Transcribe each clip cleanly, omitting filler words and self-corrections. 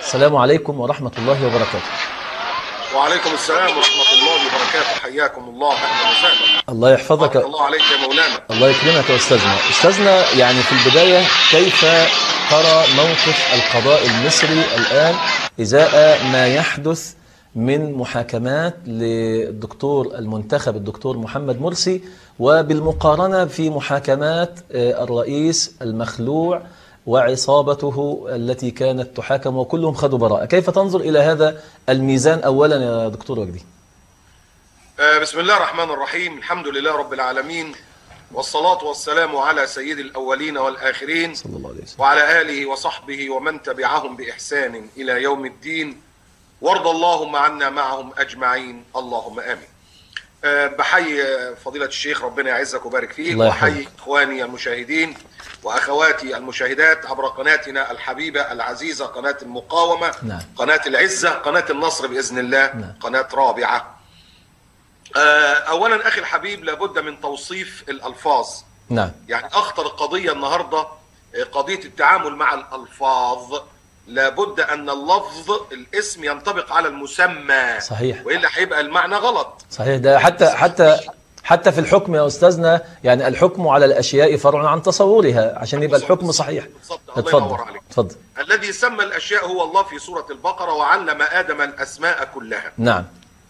السلام عليكم ورحمة الله وبركاته. وعليكم السلام ورحمة الله وبركاته. حياكم الله، أهلا وسهلا. الله يحفظك. بارك الله عليك يا مولانا. الله يكرمك يا أستاذنا، يعني في البداية كيف ترى موقف القضاء المصري الآن إزاء ما يحدث من محاكمات للدكتور المنتخب الدكتور محمد مرسي، وبالمقارنة في محاكمات الرئيس المخلوع وعصابته التي كانت تحاكم وكلهم خدوا براءة؟ كيف تنظر إلى هذا الميزان أولا يا دكتور وجدي؟ بسم الله الرحمن الرحيم، الحمد لله رب العالمين، والصلاة والسلام على سيد الأولين والآخرين صلى الله عليه وسلم وعلى آله وصحبه ومن تبعهم بإحسان إلى يوم الدين، وارض اللهم عنا معهم أجمعين، اللهم آمين. بحيي فضيلة الشيخ، ربنا يعزك وبارك فيك، وأحيي إخواني المشاهدين وأخواتي المشاهدات عبر قناتنا الحبيبة العزيزة، قناة المقاومة، نعم. قناة العزة، قناة النصر بإذن الله، نعم. قناة رابعة. أولا أخي الحبيب، لابد من توصيف الألفاظ. نعم. يعني أخطر قضية النهاردة قضية التعامل مع الألفاظ. لابد أن اللفظ الاسم ينطبق على المسمى، صحيح، وإلا هيبقى المعنى غلط. صحيح. ده حتى في الحكم يا أستاذنا، يعني الحكم على الأشياء فرع عن تصورها عشان يبقى الحكم صحيح. الله ينور عليك. اتفضل. الذي سمى الأشياء هو الله في سورة البقرة، وعلم آدم الأسماء كلها. نعم.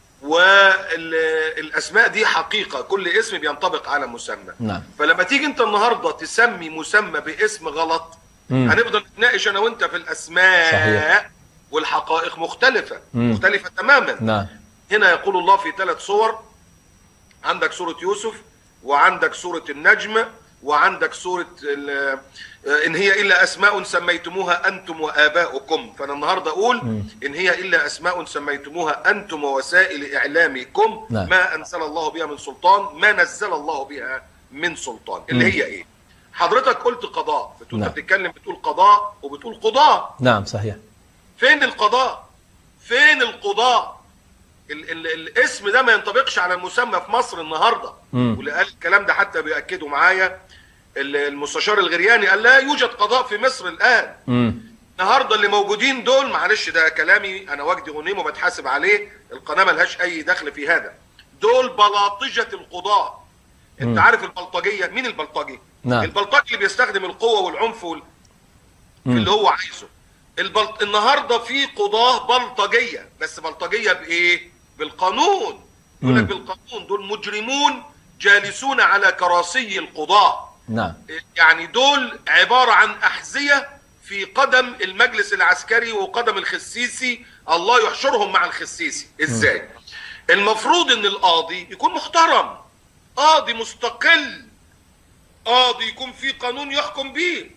والأسماء دي حقيقة، كل اسم بينطبق على مسمى. نعم. فلما تيجي أنت النهاردة تسمي مسمى باسم غلط، هنفضل نتناقش أنا وأنت في الأسماء. صحيح. والحقائق مختلفة مختلفة تماما. نعم. هنا يقول الله في 3 صور، عندك سورة يوسف، وعندك سورة النجم، وعندك سورة إن هي إلا أسماء سميتموها أنتم وآباؤكم. فأنا النهاردة أقول إن هي إلا أسماء سميتموها أنتم ووسائل إعلامكم. نعم. ما أنزل الله بها من سلطان، ما نزل الله بها من سلطان. اللي هي إيه؟ حضرتك قلت قضاء، نعم. بتتكلم بتقول قضاء وبتقول قضاء. نعم صحيح. فين القضاء؟ فين القضاء؟ الاسم ده ما ينطبقش على المسمى في مصر النهارده. واللي قال الكلام ده حتى بيأكدوا معايا المستشار الغرياني، قال لا يوجد قضاء في مصر الآن. النهارده اللي موجودين دول، معلش ده كلامي انا، وجدي غنيم وبتحاسب عليه، القناه ملهاش اي دخل في هذا. دول بلاطجه القضاء. انت عارف البلطجيه؟ مين البلطجي؟ نعم. البلطجي اللي بيستخدم القوه والعنف اللي هو عايزه. النهارده في قضاه بلطجيه، بس بلطجيه بايه؟ بالقانون. يقول لك بالقانون. دول مجرمون جالسون على كراسي القضاء. نعم. يعني دول عباره عن احذيه في قدم المجلس العسكري وقدم الخسيسي، الله يحشرهم مع الخسيسي. ازاي؟ المفروض ان القاضي يكون محترم، قاضي مستقل، قاضي يكون في قانون يحكم بيه،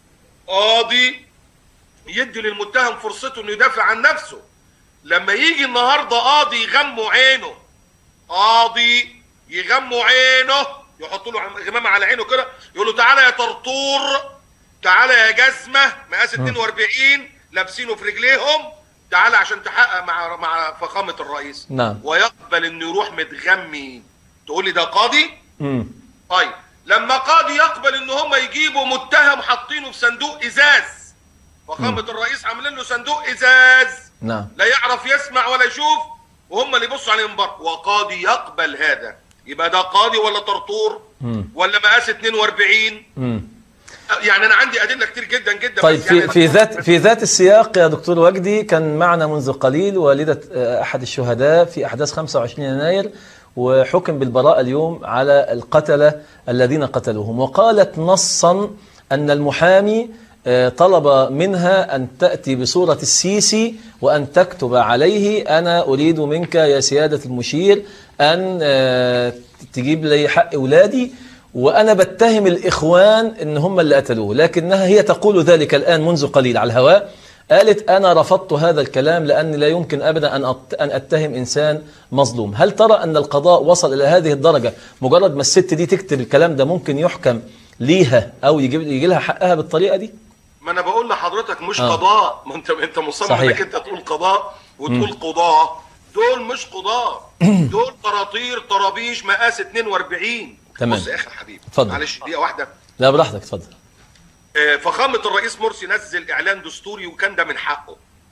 قاضي يدي للمتهم فرصته انه يدافع عن نفسه. لما يجي النهارده قاضي يغموا عينه، قاضي يغموا عينه، يحط له غمامه على عينه كده، يقول له تعالى يا طرطور، تعالى يا جزمه مقاس 42 لابسينه في رجليهم، تعالى عشان تحقق مع فخامه الرئيس. نعم. ويقبل انه يروح متغمي. تقول لي ده قاضي؟ طيب لما قاضي يقبل ان هم يجيبوا متهم حاطينه في صندوق ازاز، فخامه الرئيس عاملين له صندوق ازاز. نعم. لا يعرف يسمع ولا يشوف، وهم اللي يبصوا عليه من بره، وقاضي يقبل هذا، يبقى ده قاضي ولا طرطور ولا مقاس 42؟ يعني انا عندي ادله كتير جدا جدا. طيب يعني في ذات السياق يا دكتور وجدي، كان معنا منذ قليل والدة احد الشهداء في احداث 25 يناير، وحكم بالبراءة اليوم على القتلة الذين قتلوهم، وقالت نصا ان المحامي طلب منها أن تأتي بصورة السيسي وأن تكتب عليه: أنا أريد منك يا سيادة المشير أن تجيب لي حق أولادي، وأنا بتهم الإخوان إن هم اللي قتلوه. لكنها هي تقول ذلك الآن منذ قليل على الهواء، قالت: أنا رفضت هذا الكلام لأن لا يمكن أبدا أن أتهم إنسان مظلوم. هل ترى أن القضاء وصل إلى هذه الدرجة؟ مجرد ما الست دي تكتب الكلام ده ممكن يحكم ليها أو يجي لها حقها بالطريقة دي؟ ما انا بقول لحضرتك مش قضاء. ما انت مصمم انك انت تقول قضاء وتقول قضاة. دول مش قضاة، دول طراطير طرابيش مقاس 42. تمام. بص يا اخي الحبيب، اتفضل. معلش دقيقه واحده. لا براحتك اتفضل. فخامه الرئيس مرسي نزل اعلان دستوري، وكان ده من حقه.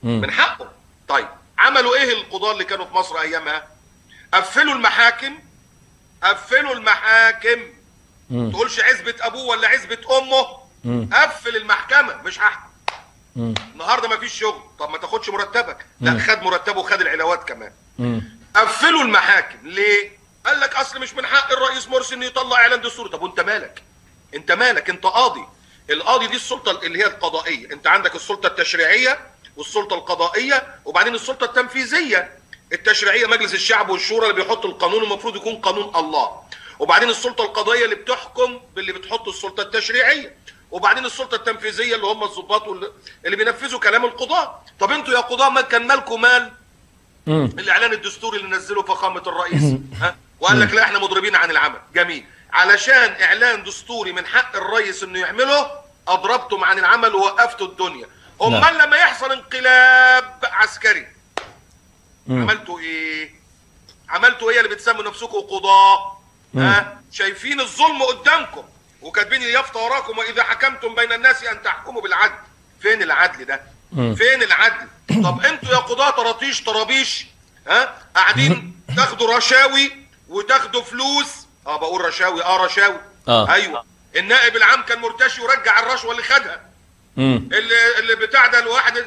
من حقه. طيب عملوا ايه القضاة اللي كانوا في مصر ايامها؟ قفلوا المحاكم. قفلوا المحاكم. تقولش عزبة ابوه ولا عزبة امه. قفل المحكمة، مش هحكم. النهارده ما فيش شغل، طب ما تاخدش مرتبك. لا، خد مرتبه وخد العلاوات كمان. قفلوا المحاكم ليه؟ قال لك اصل مش من حق الرئيس مرسي انه يطلع اعلان دستوري. طب وانت مالك؟ انت مالك؟ انت قاضي. القاضي دي السلطه اللي هي القضائيه. انت عندك السلطه التشريعيه والسلطه القضائيه وبعدين السلطه التنفيذيه. التشريعيه مجلس الشعب والشورى اللي بيحط القانون، المفروض يكون قانون الله. وبعدين السلطه القضائيه اللي بتحكم باللي بتحط السلطه التشريعيه. وبعدين السلطه التنفيذيه اللي هم الضباط اللي بينفذوا كلام القضاه. طب انتوا يا قضاه ما كان مالكم مال الاعلان الدستوري اللي نزله فخامه الرئيس؟ وقال لك لا احنا مضربين عن العمل. جميل. علشان اعلان دستوري من حق الرئيس انه يعمله اضربتم عن العمل ووقفتوا الدنيا. امال لما يحصل انقلاب عسكري عملتوا ايه؟ عملتوا ايه اللي بتسموا نفسكم قضاه؟ شايفين الظلم قدامكم وكاتبين اليافطه وراكم واذا حكمتم بين الناس ان تحكموا بالعدل. فين العدل ده؟ فين العدل؟ طب انتوا يا قضاه طراطيش طرابيش قاعدين تاخدوا رشاوي وتاخدوا فلوس. بقول رشاوي. رشاوي. ايوه. النائب العام كان مرتشي ورجع الرشوه اللي خدها. اللي بتاع ده الواحد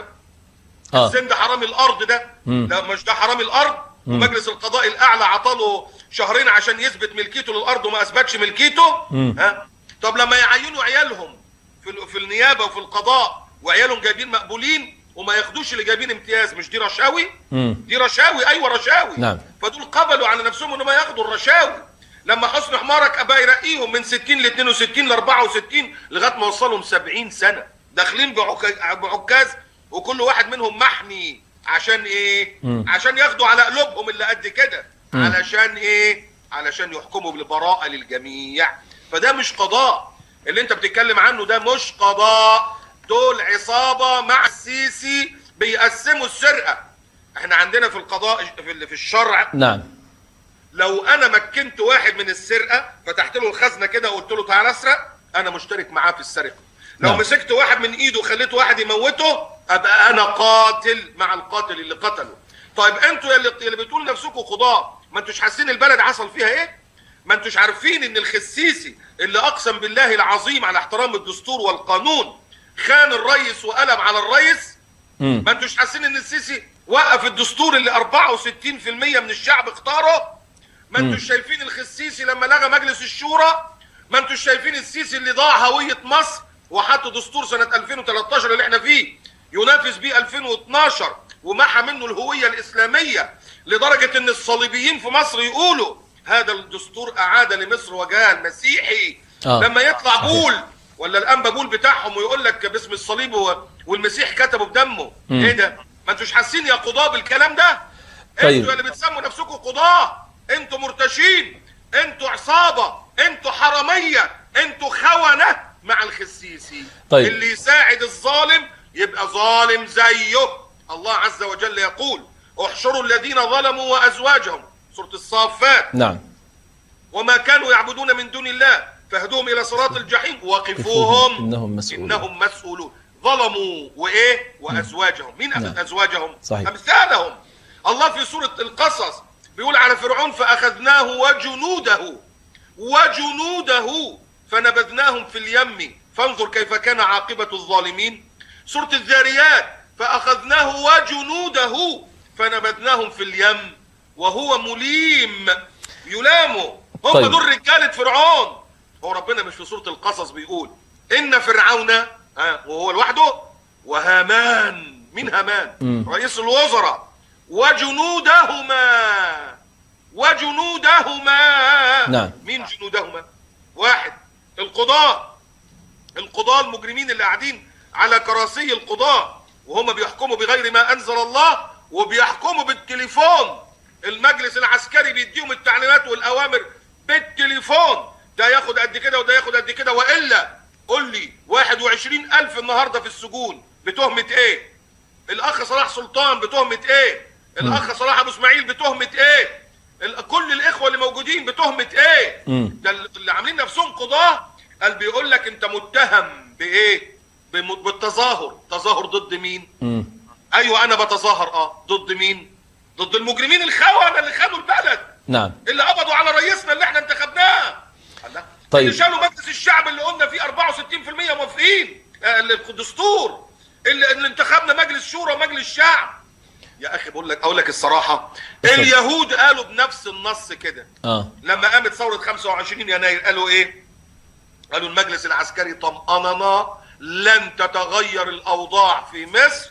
الزند حرامي الارض ده. لا مش ده حرامي الارض. ومجلس القضاء الاعلى عطاله شهرين عشان يثبت ملكيته للارض وما اثبتش ملكيته. طب لما يعينوا عيالهم في النيابه وفي القضاء وعيالهم جايبين مقبولين وما ياخدوش اللي جايبين امتياز، مش دي رشاوي؟ دي رشاوي. ايوه رشاوي. نعم. فدول قبلوا على نفسهم انهم ياخدوا الرشاوي. لما حسن حمارك ابقى يرقيهم من 60 ل 62 ل 64 لغايه ما وصلهم 70 سنه داخلين بعكاز وكل واحد منهم محمي. عشان ايه؟ عشان ياخدوا على قلوبهم اللي قد كده. علشان ايه؟ علشان يحكموا بالبراءه للجميع. فده مش قضاء. اللي انت بتتكلم عنه ده مش قضاء. دول عصابه مع السيسي بيقسموا السرقه. احنا عندنا في القضاء في الشرع نعم لو انا مكنت واحد من السرقه فتحت له الخزنه كده وقلت له تعالى اسرق، انا مشترك معاه في السرقه. لو مسكت واحد من ايده وخليت واحد يموته ابقى انا قاتل مع القاتل اللي قتله. طيب انتوا اللي بتقول نفسكم قضاة، ما انتوش حاسين البلد حصل فيها ايه؟ ما انتوش عارفين ان الخسيسي اللي اقسم بالله العظيم على احترام الدستور والقانون خان الرئيس وقلب على الرئيس؟ ما انتوش حاسين ان السيسي وقف الدستور اللي 64% من الشعب اختاره؟ ما انتوش شايفين الخسيسي لما لغى مجلس الشورى؟ ما انتوش شايفين السيسي اللي ضاع هوية مصر وحط دستور سنة 2013 اللي احنا فيه ينافس بيه 2012 ومحى منه الهوية الإسلامية لدرجة ان الصليبيين في مصر يقولوا هذا الدستور أعاد لمصر وجهها المسيحي. لما يطلع بول ولا الأنبا بول بتاعهم ويقول لك باسم الصليب والمسيح كتبوا بدمه. ايه ده؟ ما انتوش حاسين يا قضاة بالكلام ده؟ طيب. انتوا اللي بتسموا نفسكم قضاة، انتوا مرتشين، انتوا عصابة، انتوا حرامية، انتوا خونة مع الخسيسي. طيب. اللي يساعد الظالم يبقى ظالم زيه. الله عز وجل يقول احشروا الذين ظلموا وازواجهم، سورة الصافات. نعم. وما كانوا يعبدون من دون الله فاهدوهم الى صراط الجحيم وقفوهم انهم مسؤولون. ظلموا وايه؟ وازواجهم. مين ازواجهم؟ صحيح. امثالهم. الله في سورة القصص بيقول على فرعون فاخذناه وجنوده فنبذناهم في اليم فانظر كيف كان عاقبة الظالمين. سورة الذاريات فأخذناه وجنوده فنبذناهم في اليم وهو مليم. يلاموا هم. طيب. دول رجالة فرعون. هو ربنا مش في سورة القصص بيقول إن فرعون وهو لوحده وهامان. مين هامان؟ رئيس الوزراء. وجنودهما. نعم. مين جنودهما؟ واحد القضاة المجرمين اللي قاعدين على كراسي القضاة وهم بيحكموا بغير ما أنزل الله وبيحكموا بالتليفون. المجلس العسكري بيديهم التعليمات والأوامر بالتليفون. ده ياخد قد كده وده ياخد قد كده. وإلا قول لي 21,000 النهاردة في السجون بتهمة إيه؟ الأخ صلاح سلطان بتهمة إيه؟ الأخ صلاح أبو إسماعيل بتهمة إيه؟ كل الإخوة اللي موجودين بتهمة إيه؟ ده اللي عاملين نفسهم قضاة. قال بيقول لك أنت متهم بإيه؟ بالتظاهر. تظاهر ضد مين؟ ايوه انا بتظاهر ضد مين؟ ضد المجرمين الخونه اللي خانوا البلد. نعم. اللي قبضوا على رئيسنا اللي احنا انتخبناه. طيب. اللي شالوا مجلس الشعب اللي قلنا فيه 64% موافقين الدستور، اللي انتخبنا مجلس شورى ومجلس شعب. يا اخي اقول لك الصراحه، اليهود قالوا بنفس النص كده لما قامت ثوره 25 يناير. قالوا ايه؟ قالوا المجلس العسكري طمأننا لن تتغير الاوضاع في مصر،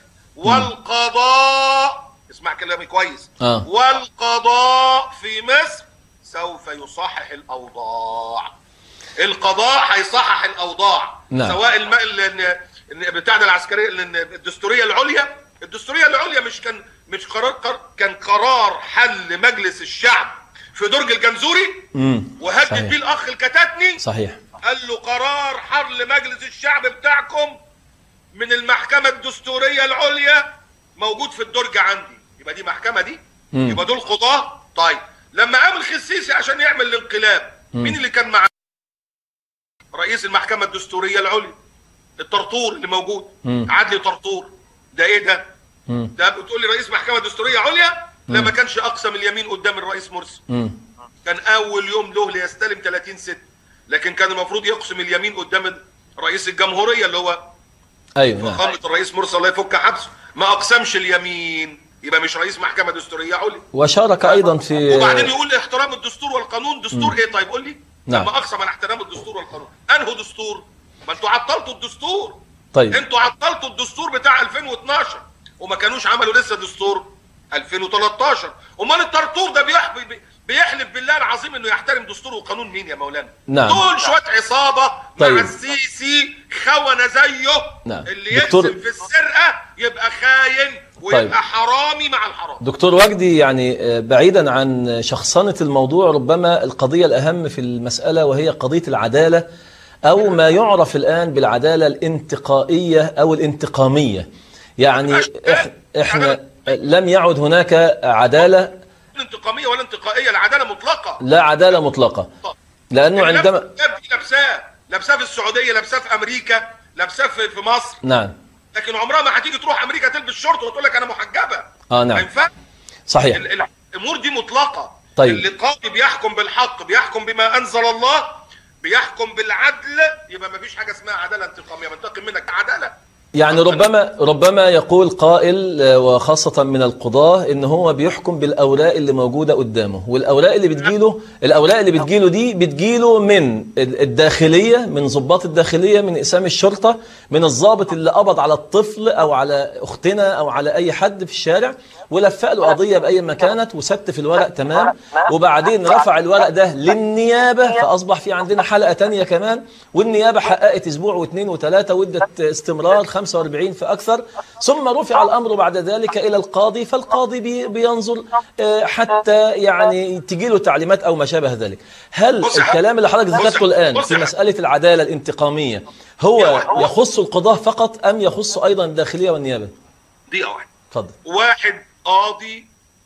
والقضاء، اسمع كلامي كويس، والقضاء في مصر سوف يصحح الاوضاع. القضاء هيصحح الاوضاع. نعم. سواء بتاع العسكريه الدستوريه العليا مش كان قرار حل مجلس الشعب في درج الجنزوري وهدد بيه الاخ الكتاتني. صحيح. قال له قرار حل مجلس الشعب بتاعكم من المحكمه الدستوريه العليا موجود في الدرج عندي. يبقى دي محكمه دي، يبقى دول قضاه. طيب لما قام الخسيسي عشان يعمل الانقلاب، مين اللي كان معاه؟ رئيس المحكمه الدستوريه العليا، الطرطور اللي موجود، عدلي طرطور. ده ايه ده؟ ده بتقول لي رئيس محكمه دستوريه عليا؟ لا، ما كانش اقسم اليمين قدام الرئيس مرسي. كان اول يوم له ليستلم 30/6، لكن كان المفروض يقسم اليمين قدام رئيس الجمهوريه اللي هو فخامه الرئيس مرسي الله يفك حبسه. ما اقسمش اليمين، يبقى مش رئيس محكمه دستوريه عليا. وشارك ايضا في، وبعدين يقول احترام الدستور والقانون. دستور ايه؟ طيب قول لي. نعم. لما اقسم على احترام الدستور والقانون، انهو دستور؟ ما انتوا عطلتوا الدستور. طيب انتوا عطلتوا الدستور بتاع 2012 وما كانوش عملوا لسه دستور 2013. امال الطرطور ده بيحلف بالله العظيم انه يحترم دستور وقانون مين يا مولانا؟ نعم. دول شويه عصابه. طيب. مع السيسي خونه زيه. نعم. اللي يقسم في السرقه يبقى خاين ويبقى طيب. حرامي مع الحرام. دكتور وجدي، يعني بعيدا عن شخصنة الموضوع، ربما القضية الأهم في المسألة وهي قضية العدالة، أو ما يعرف الآن بالعدالة الانتقائية أو الانتقامية. يعني إحنا لم يعد هناك عدالة انتقامية ولا انتقائية، العدالة مطلقة. لا عدالة مطلقة، لأنه عندما لابساه في السعودية، لابساه في أمريكا، لابساه في مصر. نعم. لكن عمرها ما هتيجي تروح أمريكا تلبس شورت وتقول لك أنا محجبة. نعم. ما ينفعش. صحيح. الأمور دي مطلقة. طيب. اللي قاضي بيحكم بالحق، بيحكم بما أنزل الله، بيحكم بالعدل، يبقى ما فيش حاجة اسمها عدالة انتقامية. منتقم منك عدالة. يعني ربما يقول قائل، وخاصة من القضاة، إن هو بيحكم بالأوراق اللي موجودة قدامه، والأوراق اللي بتجيله دي بتجيله من الداخلية، من ضباط الداخلية، من إقسام الشرطة، من الضابط اللي قبض على الطفل أو على أختنا أو على أي حد في الشارع ولفق له قضية بأي ما كانت وستف الورق تمام، وبعدين رفع الورق ده للنيابة، فأصبح في عندنا حلقة تانية كمان، والنيابة حققت أسبوع واثنين وثلاثة وادت استمرار 45 فأكثر، ثم رفع الأمر بعد ذلك إلى القاضي، فالقاضي بينظر حتى يعني تجي له تعليمات أو ما شابه ذلك. هل الكلام اللي حضرتك ذكرته الآن في مسألة العدالة الانتقامية هو يخص القضاة فقط أم يخص أيضا الداخلية والنيابة؟ دقيقة واحدة. اتفضل. واحد قاضي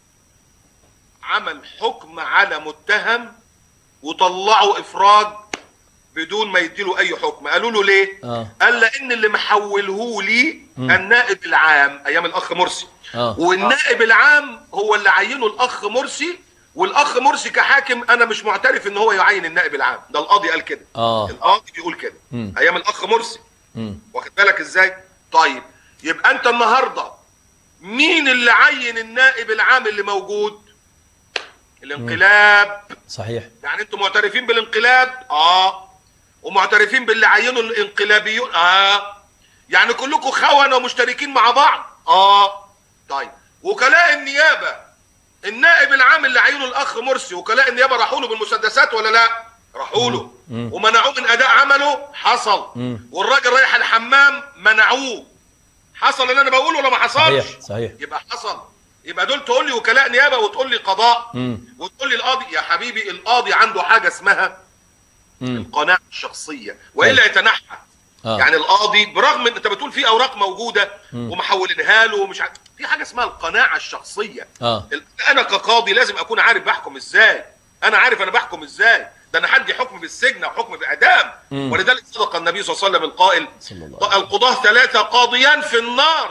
عمل حكم على متهم وطلعوا إفراج بدون ما يديله اي حكم. قالوا له ليه؟ قال لان اللي محوله لي النائب العام ايام الاخ مرسي، والنائب العام هو اللي عينه الاخ مرسي، والاخ مرسي كحاكم انا مش معترف ان هو يعين النائب العام. ده القاضي قال كده. القاضي بيقول كده ايام الاخ مرسي. واخد بالك ازاي؟ طيب يبقى انت النهارده مين اللي عين النائب العام اللي موجود؟ الانقلاب. صحيح. يعني انتم معترفين بالانقلاب؟ ومعترفين باللي عينوا الانقلابيون؟ يعني كلكم خونة ومشتركين مع بعض؟ طيب وكلاء النيابة، النائب العام اللي عينه الاخ مرسي وكلاء النيابة راحوا له بالمسدسات ولا لا؟ راحوا له ومنعوه من اداء عمله؟ حصل. والراجل رايح الحمام منعوه. حصل اللي انا بقوله ولا ما حصلش؟ صحيح. يبقى حصل. يبقى دول تقول لي وكلاء نيابة وتقول لي قضاء وتقول لي القاضي. يا حبيبي القاضي عنده حاجة اسمها القناعة الشخصية وإلا يتنحى. يعني القاضي برغم ان انت بتقول في اوراق موجودة ومحولينها له ومش في حاجة اسمها القناعة الشخصية. انا كقاضي لازم اكون عارف بحكم ازاي. انا عارف انا بحكم ازاي. ده انا حدي حكم بالسجن او حكم بالاعدام. ولذلك صدق النبي صلى الله عليه وسلم القائل: القضاة 3 قاضيان في النار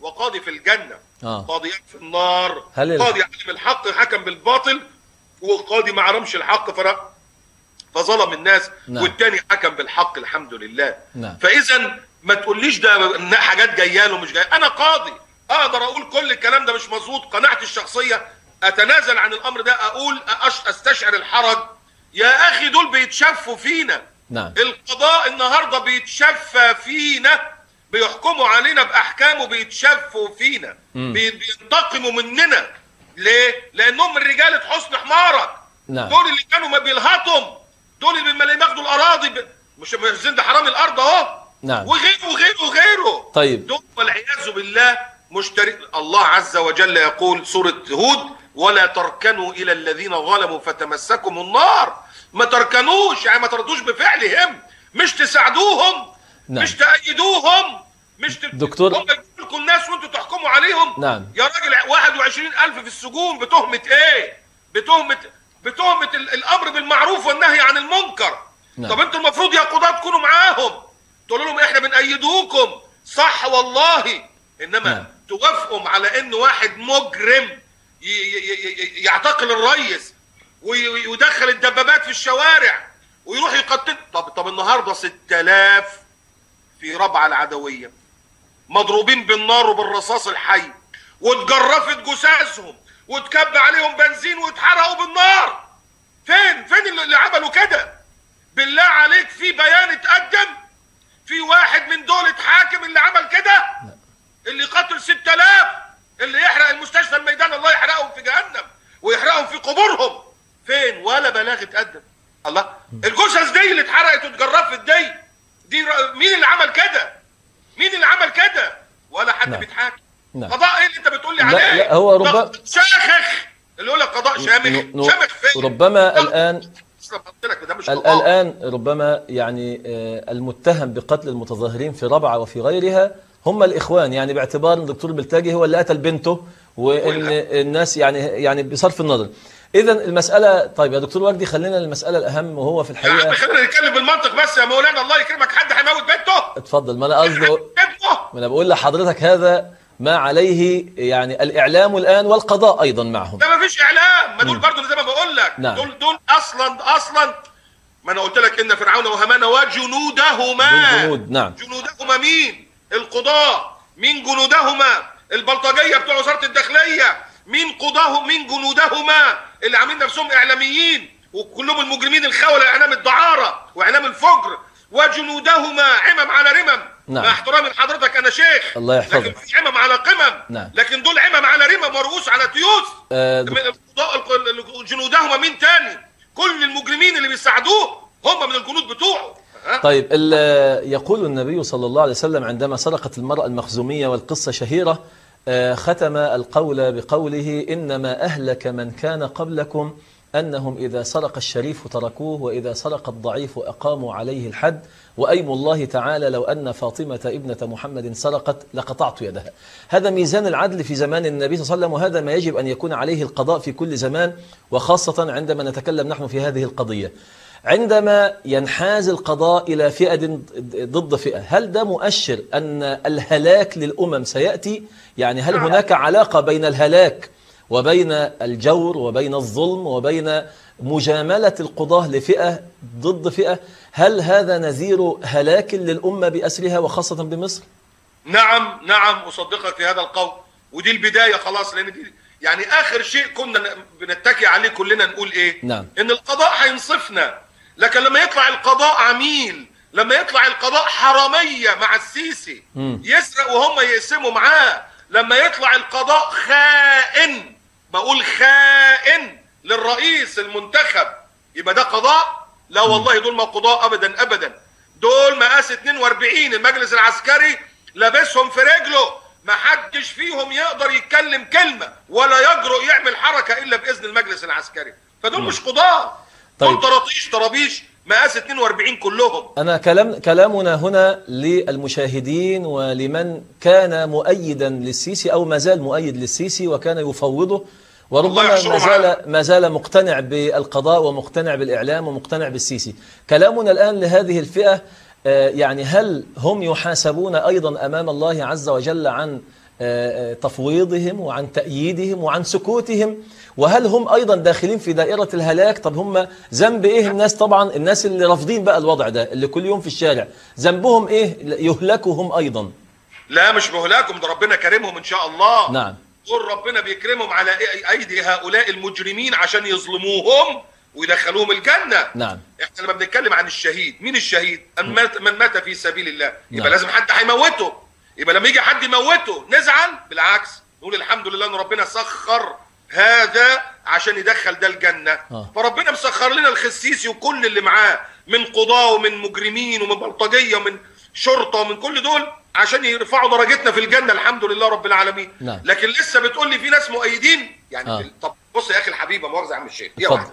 وقاضي في الجنة. قاضيان في النار. قاضي علم الحق حكم بالباطل، وقاضي ما عرمش الحق فظلم الناس. والتاني حكم بالحق الحمد لله. فإذا ما تقوليش ده حاجات جايه له مش جايه. أنا قاضي أقدر أقول كل الكلام ده مش مظبوط، قناعتي الشخصية أتنازل عن الأمر ده، أقول أستشعر الحرج. يا أخي دول بيتشفوا فينا. القضاء النهارده بيتشفى فينا، بيحكموا علينا بأحكام وبيتشفوا فينا. بينتقموا مننا. ليه؟ لأنهم رجالة حسن حمارك. دول اللي كانوا ما بيلهطهم، دول اللي بياخدوا الأراضي مش زين ده حرام الأرض أهو. وغيره وغيره وغيره. طيب دول والعياذ بالله مشترك. الله عز وجل يقول سورة هود: ولا تركنوا إلى الذين ظلموا فتمسكم النار. ما تركنوش، يعني ما تردوش بفعلهم، مش تساعدوهم. مش تأيدوهم، مش دكتور هم يجيبوا لكم الناس وانتوا تحكموا عليهم. يا راجل 21,000 في السجون بتهمة ايه؟ بتهمة الامر بالمعروف والنهي عن المنكر. طب انتوا المفروض يا قضاة تكونوا معاهم، تقولوا لهم احنا بنأيدوكم، صح والله، انما توافقوا على ان واحد مجرم يعتقل الريس ويدخل الدبابات في الشوارع ويروح يقتل. طب النهارده 6000 في ربعة العدوية مضروبين بالنار وبالرصاص الحي، واتجرفت جثثهم واتكب عليهم بنزين واتحرقوا بالنار. فين اللي عملوا كده؟ بالله عليك في بيان اتقدم؟ في واحد من دول اتحاكم اللي عمل كده؟ اللي قتل 6000، اللي يحرق المستشفى الميدان الله يحرقهم في جهنم ويحرقهم في قبورهم، فين؟ ولا بلاغ اتقدم. الله، الجثث دي اللي اتحرقت واتجرفت دي مين اللي عمل كده؟ مين اللي عمل كده؟ ولا حد بيتحاكم. قضاء ايه اللي انت بتقول لي عليه؟ لا هو ربما شاخخ اللي يقول لك قضاء شامخ فين؟ ربما الآن ربما يعني المتهم بقتل المتظاهرين في ربعة وفي غيرها هم الإخوان، يعني باعتبار الدكتور البلتاجي هو اللي قتل بنته، وإن الناس يعني بصرف النظر. إذا المسألة، طيب يا دكتور وجدي خلينا المسألة الأهم، وهو في الحقيقة خلينا نتكلم بالمنطق بس يا مولانا، الله يكرمك. حد هيموت بنته؟ اتفضل. ما أنا قصدي، ما أنا بقول لحضرتك هذا ما عليه يعني الإعلام الآن والقضاء أيضا معهم. ده ما فيش إعلام، ما دول برضه زي ما بقول لك. دول أصلا ما أنا قلت لك إن فرعون وهامان وجنودهما. جنودهما مين؟ القضاة. مين جنودهما؟ البلطجية بتوع وزارة الداخلية. مين جنودهما اللي عاملين نفسهم إعلاميين وكلهم المجرمين الخولة، إعلام الدعارة وإعلام الفجر. وجنودهما عمم على رمم. مع احترامي لحضرتك أنا شيخ، الله يحفظك، لكن في عمم على قمم. لكن دول عمم على رمم ورؤوس على تيوس. جنودهما مين تاني؟ كل المجرمين اللي بيساعدوه هم من الجنود بتوعه. طيب يقول النبي صلى الله عليه وسلم عندما سرقت المرأة المخزومية، والقصة شهيرة، ختم القول بقوله: إنما أهلك من كان قبلكم أنهم إذا سرق الشريف تركوه وإذا سرق الضعيف أقاموا عليه الحد، وأيم الله تعالى لو أن فاطمة ابنة محمد سرقت لقطعت يدها. هذا ميزان العدل في زمان النبي صلى الله عليه وسلم، وهذا ما يجب أن يكون عليه القضاء في كل زمان، وخاصة عندما نتكلم نحن في هذه القضية. عندما ينحاز القضاء إلى فئة ضد فئة، هل ده مؤشر أن الهلاك للأمم سيأتي؟ يعني هل هناك علاقة بين الهلاك وبين الجور وبين الظلم وبين مجاملة القضاة لفئة ضد فئة؟ هل هذا نذير هلاك للأمة بأسرها وخاصة بمصر؟ نعم أصدقك في هذا القول، ودي البداية خلاص، لأن دي يعني آخر شيء كنا بنتكي عليه كلنا نقول إيه؟ إن القضاء هينصفنا. لكن لما يطلع القضاء عميل، لما يطلع القضاء حرامية مع السيسي يسرق وهم يقسموا معاه، لما يطلع القضاء خائن، بقول خائن للرئيس المنتخب، يبقى ده قضاء؟ لا والله دول ما قضاء أبدا أبدا. دول مقاس 42 المجلس العسكري لابسهم في رجله، ما حدش فيهم يقدر يتكلم كلمة ولا يجرؤ يعمل حركة إلا بإذن المجلس العسكري. فدول مش قضاء. طيب. دول طرابيش مقاس 42 كلهم. أنا كلامنا هنا للمشاهدين ولمن كان مؤيدا للسيسي أو ما زال مؤيد للسيسي وكان يفوضه، وربما ما زال مقتنع بالقضاء ومقتنع بالإعلام ومقتنع بالسيسي. كلامنا الآن لهذه الفئة، يعني هل هم يحاسبون أيضا أمام الله عز وجل عن تفويضهم وعن تأييدهم وعن سكوتهم، وهل هم أيضا داخلين في دائرة الهلاك؟ طب هم ذنب إيه الناس؟ طبعا الناس اللي رافضين بقى الوضع ده، اللي كل يوم في الشارع، ذنبهم إيه؟ يهلكوا هم أيضا؟ لا مش مهلاكهم، ده ربنا كرمهم إن شاء الله. نعم. قول ربنا بيكرمهم على أيدي هؤلاء المجرمين عشان يظلموهم ويدخلوهم الجنة. نعم. احنا لما بنتكلم عن الشهيد، مين الشهيد؟ من مات في سبيل الله. يبقى نعم. لازم حد هيموته. يبقى لما يجي حد يموته نزعل؟ بالعكس، نقول الحمد لله ان ربنا سخر هذا عشان يدخل ده الجنة. فربنا مسخر لنا الخسيسي وكل اللي معاه من قضاة ومن مجرمين ومن بلطجية ومن شرطة ومن كل دول عشان يرفعوا درجتنا في الجنة، الحمد لله رب العالمين. نعم. لكن لسه بتقول لي في ناس مؤيدين يعني. طب بص يا اخي الحبيبه، مؤاخذه يا عم الشيخ، اتفضل.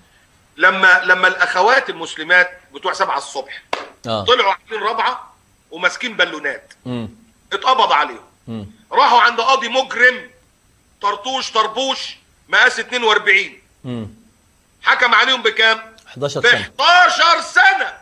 لما الاخوات المسلمات بتوع 7 الصبح طلعوا عاملين رابعه وماسكين بالونات، اتقبض عليهم. راحوا عند قاضي مجرم طربوش مقاس 42، حكم عليهم بكام؟ 11 سنه. 11 سنه.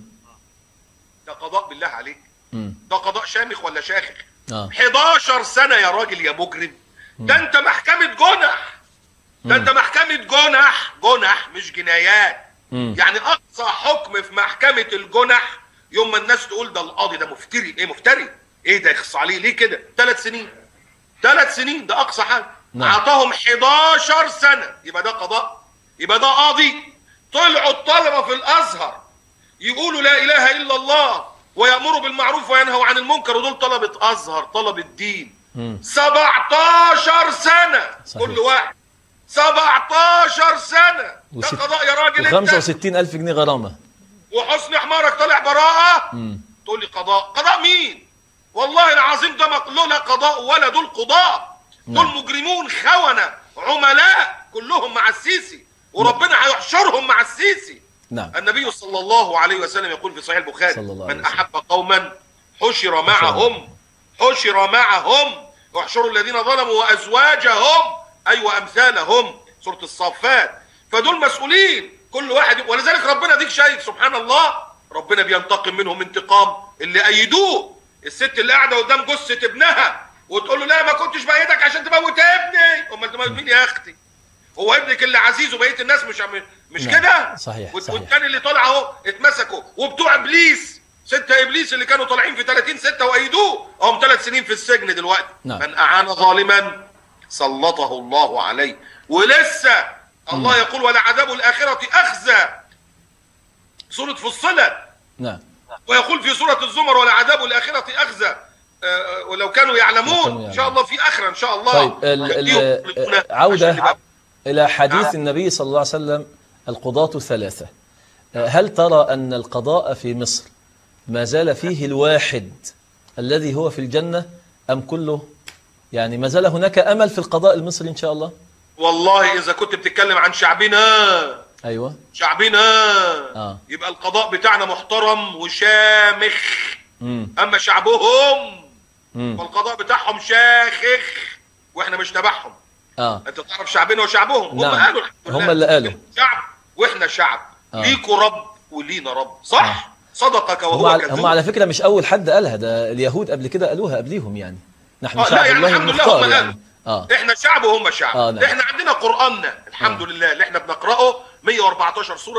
ده قضاء بالله عليك؟ ده قضاء شامخ ولا شاخخ؟ 11 سنه يا راجل يا مجرم. ده انت محكمه جنح، ده انت محكمه جنح مش جنايات. يعني اقصى حكم في محكمه الجنح يوم ما الناس تقول ده القاضي ده مفتري. ايه مفتري؟ ايه ده يخص عليه ليه كده؟ 3 سنين. 3 سنين ده اقصى حاجه. اعطاهم 11 سنه. يبقى ده قضاء؟ يبقى ده قاضي؟ طلعوا الطلبه في الازهر يقولوا لا اله الا الله ويأمروا بالمعروف وينهوا عن المنكر، ودول طلبه ازهر، طلبه دين. 17 سنه صحيح. كل واحد 17 سنه. ده قضاء يا راجل؟ 65,000 جنيه غرامه. وحسن حمارك طالع براءه. تقول لي قضاء؟ قضاء مين؟ والله العظيم ده لولا قضاء ولا دول قضاء. دول مجرمون خونه عملاء كلهم مع السيسي، وربنا هيحشرهم مع السيسي. نعم. النبي صلى الله عليه وسلم يقول في صحيح البخاري: من احب قوما حشر معهم واحشروا الذين ظلموا وازواجهم اي وامثالهم، سوره الصافات. فدول مسؤولين كل واحد، ولذلك ربنا ديك شايف سبحان الله ربنا بينتقم منهم انتقام اللي ايدوه. الست اللي قاعده قدام جثه ابنها وتقول له لا ما كنتش بايدك عشان تموت ابني. امال تموت مين يا اختي؟ هو ابنك اللي عزيز وبقيه الناس مش كده؟ صحيح. والتاني اللي طالع اهو اتمسكوا، وبتوع ابليس 6 ابليس اللي كانوا طالعين في 30/6 وايدوه هم 3 سنين في السجن دلوقتي. من اعان ظالما سلطه الله عليه. ولسه الله يقول: ولعذاب الاخره اخزى، سوره فصلت. نعم. ويقول في سوره الزمر: ولعذاب الاخره اخزى ولو كانوا يعلمون. ان شاء الله في اخره ان شاء الله. طيب عوده الى حديث النبي صلى الله عليه وسلم: القضاة 3. هل ترى ان القضاء في مصر ما زال فيه الواحد الذي هو في الجنة أم كله يعني ما زال هناك أمل في القضاء المصري إن شاء الله؟ والله إذا كنت بتتكلم عن شعبنا، أيوة شعبنا يبقى القضاء بتاعنا محترم وشامخ. أما شعبهم فالقضاء بتاعهم شاخخ وإحنا مش تبعهم. أنت تعرف شعبنا وشعبهم. نعم. هم قالوا هم اللي قالوا شعب وإحنا شعب. ليكوا رب ولينا رب. صح؟ صدقك وهو كذوب. هم على فكرة مش أول حد قالها، ده اليهود قبل كده قالوها قبليهم يعني. نحن شعب يعني الله الحمد لله هم يعني. احنا شعب وهم شعب. نعم. احنا عندنا قرآننا الحمد لله اللي احنا بنقرأه 114 سورة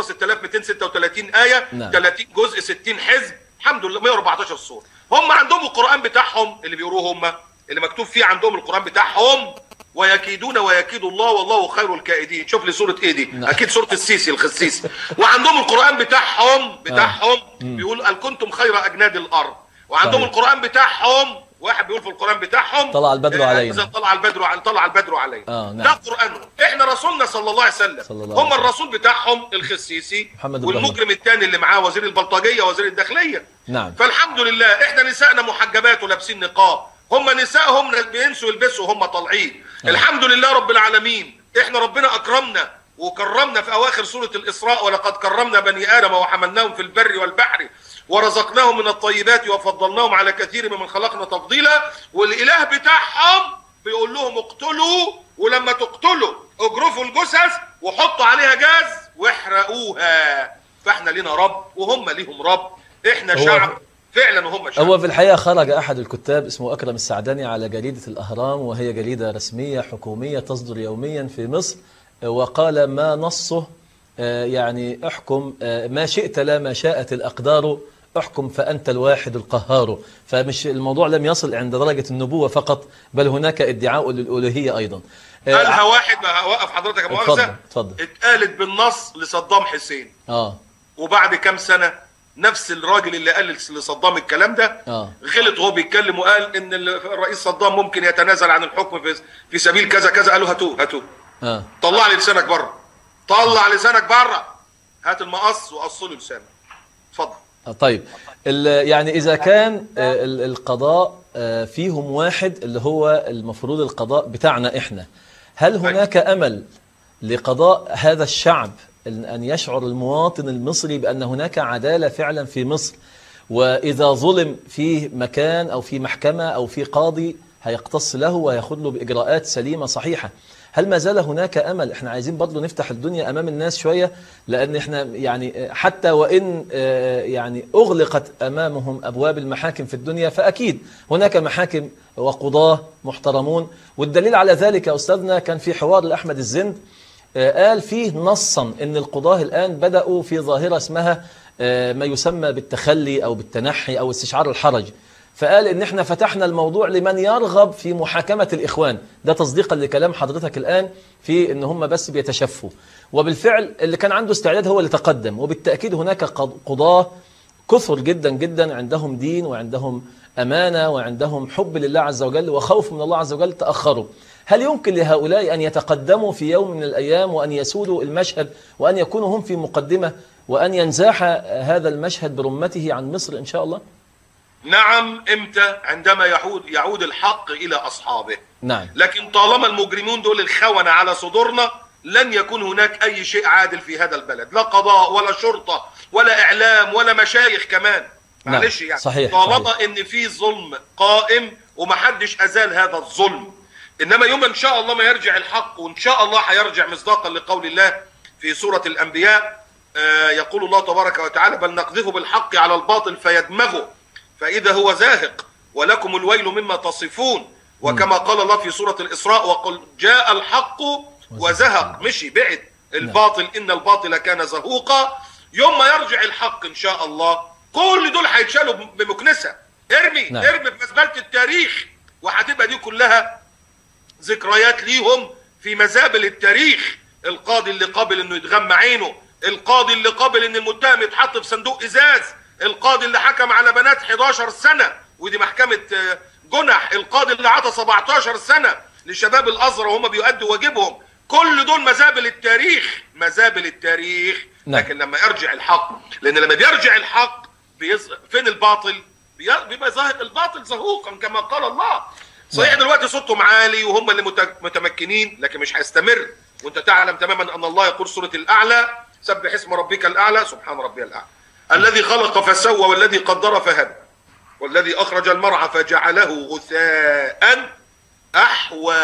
6236 آية. نعم. 30 جزء 60 حزب الحمد لله 114 سورة. هم عندهم القرآن بتاعهم اللي بيقروه هم اللي مكتوب فيه عندهم القرآن بتاعهم: ويكيدون ويكيد الله والله خير الكائدين. شوف لي سورة ايه دي؟ نعم. اكيد سورة السيسي الخسيسي. وعندهم القرآن بتاعهم بيقول: قال كنتم خير اجناد الارض. وعندهم صحيح. القرآن بتاعهم واحد بيقول في القرآن بتاعهم: طلع البدر علينا. طلع البدر علينا. نعم. ده قرآنهم. احنا رسولنا صلى الله عليه وسلم هم الرسول بتاعهم الخسيسي والمجرم الثاني اللي معاه وزير البلطجية وزير الداخلية. نعم. فالحمد لله احنا نسائنا محجبات ولابسين نقاب، هم نسائهم بينسوا يلبسوا وهم طالعين. الحمد لله رب العالمين. احنا ربنا اكرمنا وكرمنا في اواخر سورة الاسراء: ولقد كرمنا بني ادم وحملناهم في البر والبحر ورزقناهم من الطيبات وفضلناهم على كثير ممن خلقنا تفضيلا. والاله بتاعهم بيقول لهم: اقتلوا، ولما تقتلوا اجرفوا الجثث وحطوا عليها جاز واحرقوها. فاحنا لنا رب وهم ليهم رب. احنا شعب فعلا هم شعب. هو في الحقيقة خرج أحد الكتاب اسمه أكرم السعداني على جريدة الأهرام، وهي جريدة رسمية حكومية تصدر يوميا في مصر، وقال ما نصه يعني احكم ما شئت لا ما شاءت الأقدار، احكم فأنت الواحد القهار. فمش الموضوع لم يصل عند درجة النبوة فقط، بل هناك ادعاء للألوهية أيضا. قالها واحد، هوقف حضرتك يا مؤاخذة، اتفضل. اتقالت بالنص لصدام حسين. وبعد كام سنة نفس الراجل اللي قال لصدام الكلام ده غلط وهو بيتكلم وقال ان الرئيس صدام ممكن يتنازل عن الحكم في سبيل كذا كذا. قالوا هاتوه طلع لي لسانك بره، طلع لسانك بره، هات المقص وقص له لسانك. اتفضل. طيب يعني إذا كان القضاء فيهم واحد اللي هو المفروض القضاء بتاعنا إحنا، هل هناك أمل لقضاء هذا الشعب أن يشعر المواطن المصري بأن هناك عدالة فعلا في مصر، وإذا ظلم في مكان أو في محكمة أو في قاضي هيقتص له ويأخذ له بإجراءات سليمة صحيحة؟ هل ما زال هناك أمل؟ احنا عايزين برضو نفتح الدنيا أمام الناس شوية، لأن احنا يعني حتى وإن يعني أغلقت أمامهم أبواب المحاكم في الدنيا، فأكيد هناك محاكم وقضاة محترمون. والدليل على ذلك يا أستاذنا كان في حوار لأحمد الزند، قال فيه نصا ان القضاة الآن بدأوا في ظاهرة اسمها ما يسمى بالتخلي أو بالتنحي أو استشعار الحرج، فقال ان احنا فتحنا الموضوع لمن يرغب في محاكمة الإخوان. ده تصديقا لكلام حضرتك الآن في ان هم بس بيتشفوا، وبالفعل اللي كان عنده استعداد هو اللي تقدم. وبالتأكيد هناك قضاة كثر جدا جدا عندهم دين وعندهم أمانة وعندهم حب لله عز وجل وخوف من الله عز وجل تأخروا. هل يمكن لهؤلاء أن يتقدموا في يوم من الأيام وأن يسودوا المشهد وأن يكونوا هم في مقدمة وأن ينزاح هذا المشهد برمته عن مصر إن شاء الله؟ نعم. إمتى؟ عندما يعود الحق إلى أصحابه. نعم. لكن طالما المجرمون دول الخونة على صدورنا لن يكون هناك أي شيء عادل في هذا البلد، لا قضاء ولا شرطة ولا إعلام ولا مشايخ كمان. معلش يعني صحيح. طالما صحيح. إن في ظلم قائم ومحدش أزال هذا الظلم، إنما يوم إن شاء الله ما يرجع الحق، وإن شاء الله هيرجع مصداقا لقول الله في سورة الأنبياء، يقول الله تبارك وتعالى بل نقذف بالحق على الباطل فيدمغه فإذا هو زاهق ولكم الويل مما تصفون. وكما قال الله في سورة الإسراء وقل جاء الحق وزهق، مشي بعد الباطل إن الباطل كان زهوقا. يوم ما يرجع الحق إن شاء الله كل دول هيتشالوا بمكنسة، ارمي في مزبلة التاريخ، وهتبقى دي كلها ذكريات ليهم في مزابل التاريخ. القاضي اللي قابل انه يتغمى عينه، القاضي اللي قابل ان المتهم يتحط في صندوق ازاز، القاضي اللي حكم على بنات 11 سنة ودي محكمة جنح، القاضي اللي عطى 17 سنة لشباب الازهر وهم بيؤدوا واجبهم. كل دول مزابل التاريخ، مزابل التاريخ. لكن لما يرجع الحق، لان لما بيرجع الحق فين الباطل؟ بيبقى ظاهر الباطل زهوقا كما قال الله. صحيح دلوقتي صوتهم عالي وهم اللي متمكنين، لكن مش هيستمر. وانت تعلم تماما ان الله يقول سورة الاعلى سبح اسم ربك الاعلى سبحان ربي الاعلى الذي خلق فسوى والذي قدر فهدى والذي اخرج المرعى فجعله غثاء احوى.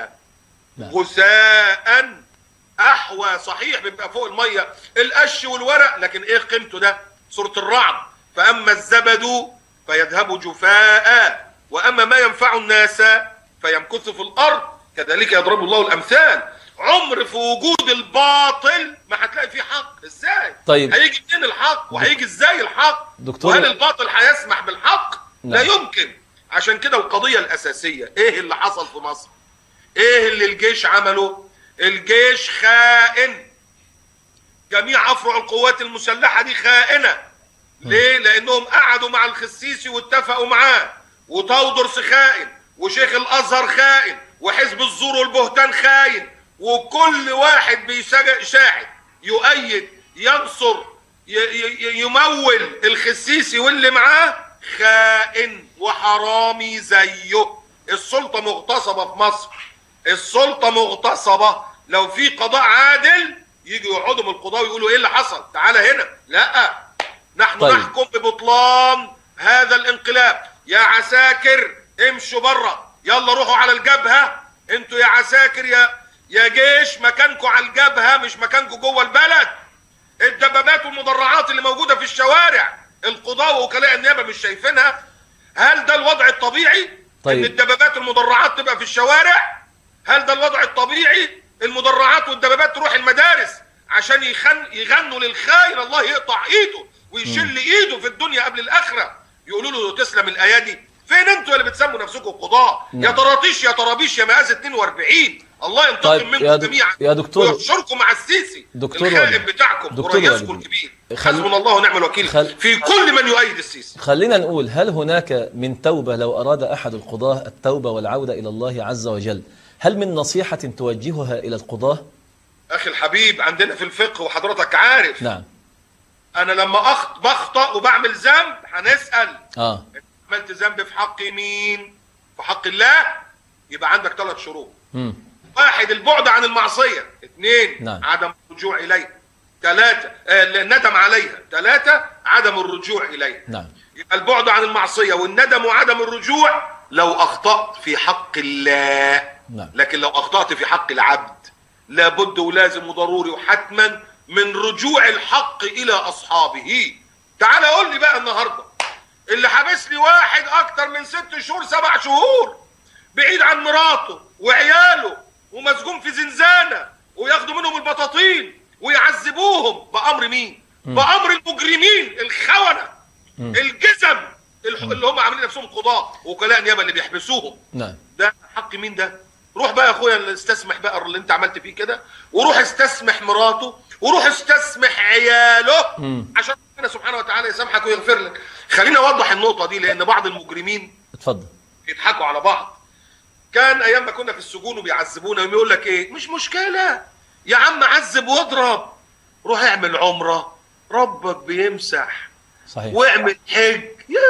غثاء احوى. صحيح بيبقى فوق الميه القش والورق، لكن ايه قيمته ده؟ سورة الرعد فاما الزبد فيذهب جفاء واما ما ينفع الناس فيمكث في الارض كذلك يضرب الله الامثال. عمر في وجود الباطل ما هتلاقي فيه حق. ازاي؟ طيب هيجي منين الحق؟ وهيجي ازاي الحق؟ دكتور، وهل الباطل هيسمح بالحق؟ لا يمكن. عشان كده القضية الأساسية ايه اللي حصل في مصر؟ ايه اللي الجيش عمله؟ الجيش خائن. جميع أفرع القوات المسلحة دي خائنة. ليه؟ لأنهم قعدوا مع الخسيسي واتفقوا معاه، وتودرس خائن، وشيخ الأزهر خائن، وحزب الزور والبهتان خاين، وكل واحد بيساعد يؤيد ينصر يمول الخسيسي واللي معاه خائن وحرامي زيه. السلطة مغتصبة في مصر، السلطة مغتصبة. لو في قضاء عادل يجي يقعدوا من القضاء ويقولوا ايه اللي حصل؟ تعالى هنا. لا، نحن نحكم ببطلان هذا الانقلاب. يا عساكر امشوا بره، يلا روحوا على الجبهة. انتوا يا عساكر يا جيش مكانكم على الجبهة، مش مكانكم جوه البلد. الدبابات والمدرعات اللي موجودة في الشوارع القضاة ووكلاء النيابة مش شايفينها؟ هل ده الوضع الطبيعي؟ طيب. ان الدبابات المدرعات تبقى في الشوارع؟ هل ده الوضع الطبيعي؟ المدرعات والدبابات تروح المدارس عشان يغنوا للخاين الله يقطع ايده ويشل ايده في الدنيا قبل الاخره، يقولوا له تسلم الايادي؟ فين انتوا اللي بتسموا نفسكم قضاة؟ يا طراطيش يا طرابيش يا مقاس 42. الله ينتقم طيب منكم جميعا يا دكتور ويحشركم مع السيسي الخائن بتاعكم ورئيسكم الكبير. حسبنا الله ونعم الوكيل في كل من يؤيد السيسي. خلينا نقول، هل هناك من توبة لو أراد أحد القضاة التوبة والعودة إلى الله عز وجل؟ هل من نصيحة توجهها إلى القضاة؟ أخي الحبيب، عندنا في الفقه وحضرتك عارف، نعم، أنا لما بخطأ وبعمل ذنب هنسأل عملت ذنب في حق مين؟ في حق الله؟ يبقى عندك 3 شروط. 1 البعد عن المعصية. 2 نعم. عدم الرجوع إليها. 3 الندم عليها. 3 عدم الرجوع إليها. نعم. يبقى البعد عن المعصية والندم وعدم الرجوع لو أخطأت في حق الله. نعم. لكن لو أخطأت في حق العبد لابد ولازم وضروري وحتما من رجوع الحق إلى أصحابه. تعال قول لي بقى النهاردة اللي حابس لي واحد أكتر من 6 شهور 7 شهور بعيد عن مراته وعياله ومسجون في زنزانة وياخدوا منهم البطاطين ويعذبوهم بأمر مين؟ بأمر المجرمين الخونة الجزم اللي هم عاملين نفسهم قضاة ووكلاء نيابة اللي بيحبسوهم. نعم. ده حق مين ده؟ روح بقى يا اخويا استسمح بقى اللي انت عملت فيه كده، وروح استسمح مراته، وروح استسمح عياله عشان ربنا سبحانه وتعالى يسامحك ويغفر لك. خليني اوضح النقطة دي لان بعض المجرمين اتفضل يضحكوا على بعض. كان ايام ما كنا في السجون وبيعذبونا يقول لك ايه؟ مش مشكلة يا عم عذب واضرب، روح اعمل عمرة ربك بيمسح. صحيح. واعمل حج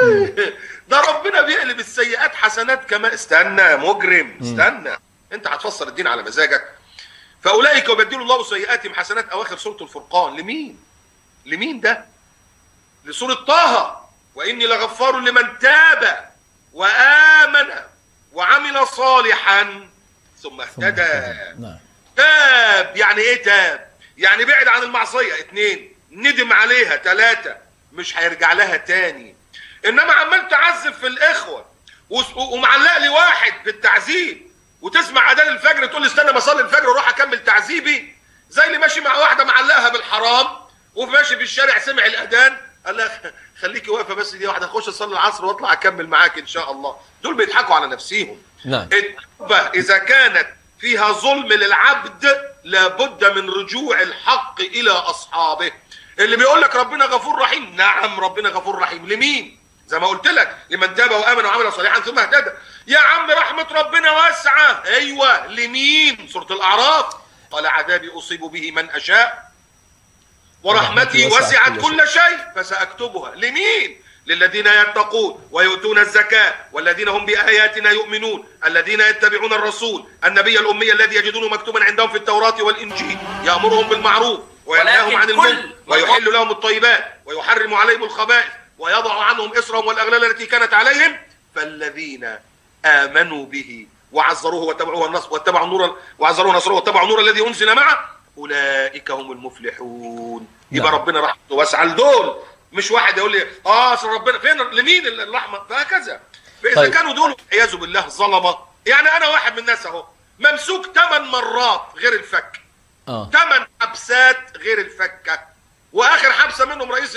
ده ربنا بيقلب السيئات حسنات كما. استنى يا مجرم استنى، انت هتفسر الدين على مزاجك. فاولئك يبدل الله سيئاتهم حسنات، اواخر سوره الفرقان. لمين ده؟ لسوره طه. واني لغفار لمن تاب وامن وعمل صالحا ثم اهتدى. نعم. تاب يعني ايه تاب؟ يعني بعد عن المعصيه. 2 ندم عليها. 3 مش هيرجع لها تاني. انما عمال تعذب في الاخوه ومعلق لي واحد بالتعذيب وتسمع اذان الفجر تقول لي استنى ما اصلي الفجر واروح اكمل تعذيبي، زي اللي ماشي مع واحده معلقها بالحرام وماشي في الشارع سمع الاذان قال لها خليكي واقفه بس دي واحده اخش اصلي العصر واطلع اكمل معاك ان شاء الله. دول بيضحكوا على نفسيهم. نعم. التوبه اذا كانت فيها ظلم للعبد لابد من رجوع الحق الى اصحابه. اللي بيقول لك ربنا غفور رحيم، نعم ربنا غفور رحيم. لمين؟ زي ما قلت لك لمن تاب وامن وعمل صالحا ثم اهتدى. يا عم رحمه ربنا واسعه. ايوه لمين؟ سوره الاعراف قال عذابي اصيب به من اشاء ورحمتي وسعت كل شيء فساكتبها. لمين؟ للذين يتقون ويؤتون الزكاه والذين هم باياتنا يؤمنون الذين يتبعون الرسول النبي الامي الذي يجدونه مكتوبا عندهم في التوراه والانجيل يامرهم بالمعروف وينهاهم عن المنكر ويحل لهم الطيبات ويحرم عليهم الخبائث ويضع عنهم إصرهم والأغلال التي كانت عليهم فالذين آمنوا به وعزروه واتبعوا النور وعزروه ونصروه واتبعوا النور الذي أنزل معه أولئك هم المفلحون. يبقى ربنا رحمته واسعة لدول، مش واحد يقول لي اصل ربنا فين لمين الرحمة فهكذا. فإذا كانوا دول والعياذ بالله ظلمة. يعني أنا واحد من الناس أهو ممسوك 8 مرات غير الفك. 8 حبسات غير الفكة، واخر حبسه منهم رئيس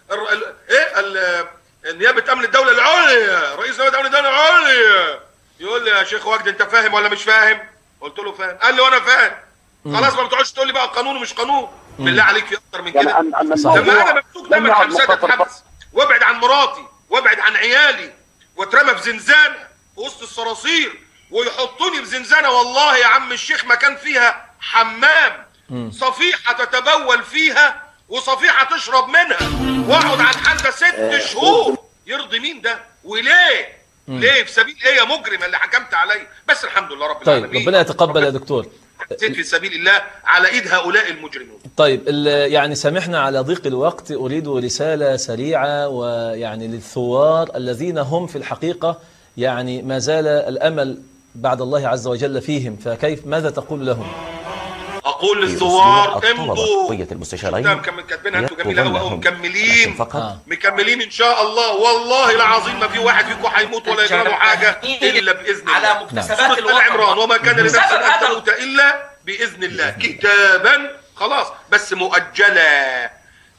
نيابه امن الدوله العليا، رئيس نيابه امن الدوله العليا يقول لي يا شيخ وجدي انت فاهم ولا مش فاهم؟ قلت له فاهم. قال لي وانا فاهم. خلاص ما بتقعدش تقول لي بقى قانون ومش قانون. بالله عليك في اكتر من كده. لما انا ممسوك 8 حبسات اتحبس وابعد عن مراتي وابعد عن عيالي واترمى في زنزانه في وسط الصراصير ويحطوني في زنزانه والله يا عم الشيخ ما كان فيها حمام، صفيحه تتبول فيها وصفيحه تشرب منها واقعد على الحال ده 6 شهور. يرضي مين ده؟ وليه؟ ليه؟ في سبيل ايه يا مجرم اللي حكمت عليه؟ بس الحمد لله رب العالمين. طيب ربنا يتقبل يا دكتور. في سبيل الله على ايد هؤلاء المجرمين. طيب يعني سامحنا على ضيق الوقت، اريد رساله سريعه ويعني للثوار الذين هم في الحقيقه يعني ما زال الامل بعد الله عز وجل فيهم، فكيف ماذا تقول لهم؟ واقول للثوار امضوا. المستشارين كاتبينها انتوا جميله قوي ومكملين مكملين ان شاء الله. والله العظيم ما في واحد فيكم هيموت ولا يجرى له حاجه الا باذن الله. على مكتسبات الوطن عمران وما كان لنفس ان تموت الا باذن الله كتابا خلاص بس مؤجله.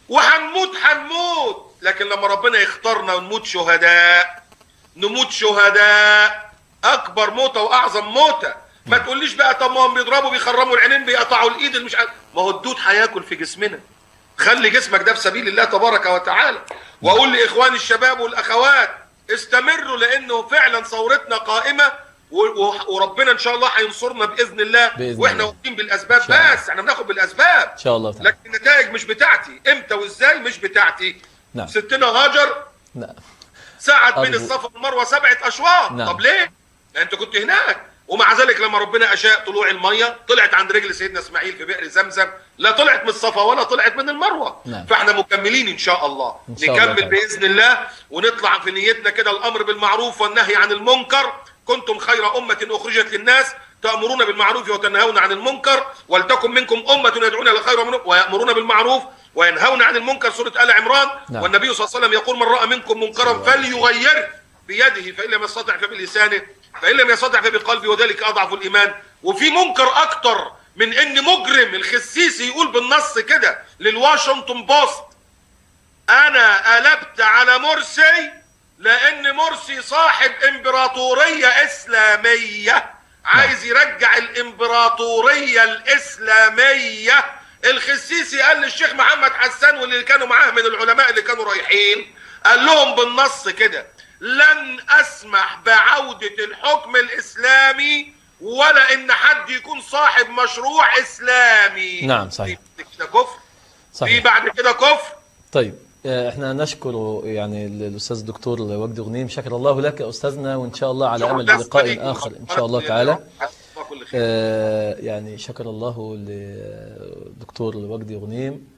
هنموت لكن لما ربنا يختارنا ونموت شهداء نموت شهداء اكبر موته واعظم موته. ما تقوليش بقى طب ما هم بيضربوا بيخرموا العينين بيقطعوا الايد مش ما هو الدود هياكل في جسمنا. خلي جسمك ده في سبيل الله تبارك وتعالى. واقول لاخواني الشباب والاخوات استمروا لانه فعلا ثورتنا قائمه وربنا ان شاء الله هينصرنا باذن الله واحنا واخدين بالاسباب. بس احنا بناخد بالاسباب ان شاء الله. لكن النتائج مش بتاعتي. امتى وازاي مش بتاعتي. نعم. ستنا هاجر سعت بين الصفا والمروه 7 اشواط. طب ليه؟ انت كنت هناك. ومع ذلك لما ربنا اشاء طلوع الميه طلعت عند رجل سيدنا اسماعيل في بئر زمزم، لا طلعت من الصفا ولا طلعت من المروه. فاحنا مكملين ان شاء الله. نكمل باذن الله ونطلع في نيتنا كده الامر بالمعروف والنهي عن المنكر. كنتم خير امه اخرجت للناس تامرون بالمعروف وتنهون عن المنكر ولتكن منكم امه يدعون الى الخير ويامرون بالمعروف وينهون عن المنكر. سوره ال عمران. والنبي صلى الله عليه وسلم يقول من راى منكم منكرا فليغيره بيده فان لم يستطع فبلسانه فإن لم يستطع فبقلبه وذلك أضعف الإيمان. وفي منكر أكتر من إن مجرم الخسيسي يقول بالنص كده للواشنطن بوست أنا قلبت على مرسي لأن مرسي صاحب إمبراطورية إسلامية عايز يرجع الإمبراطورية الإسلامية. الخسيسي قال للشيخ محمد حسان واللي كانوا معاه من العلماء اللي كانوا رايحين قال لهم بالنص كده لن أسمح بعودة الحكم الإسلامي ولا إن حد يكون صاحب مشروع إسلامي. نعم صحيح. في كده كفر. في بعد كده كفر. طيب احنا نشكر يعني الأستاذ الدكتور وجدي غنيم. شكر الله لك يا أستاذنا وإن شاء الله على أمل لقاء آخر إن شاء الله تعالى. يعني شكر الله للدكتور وجدي غنيم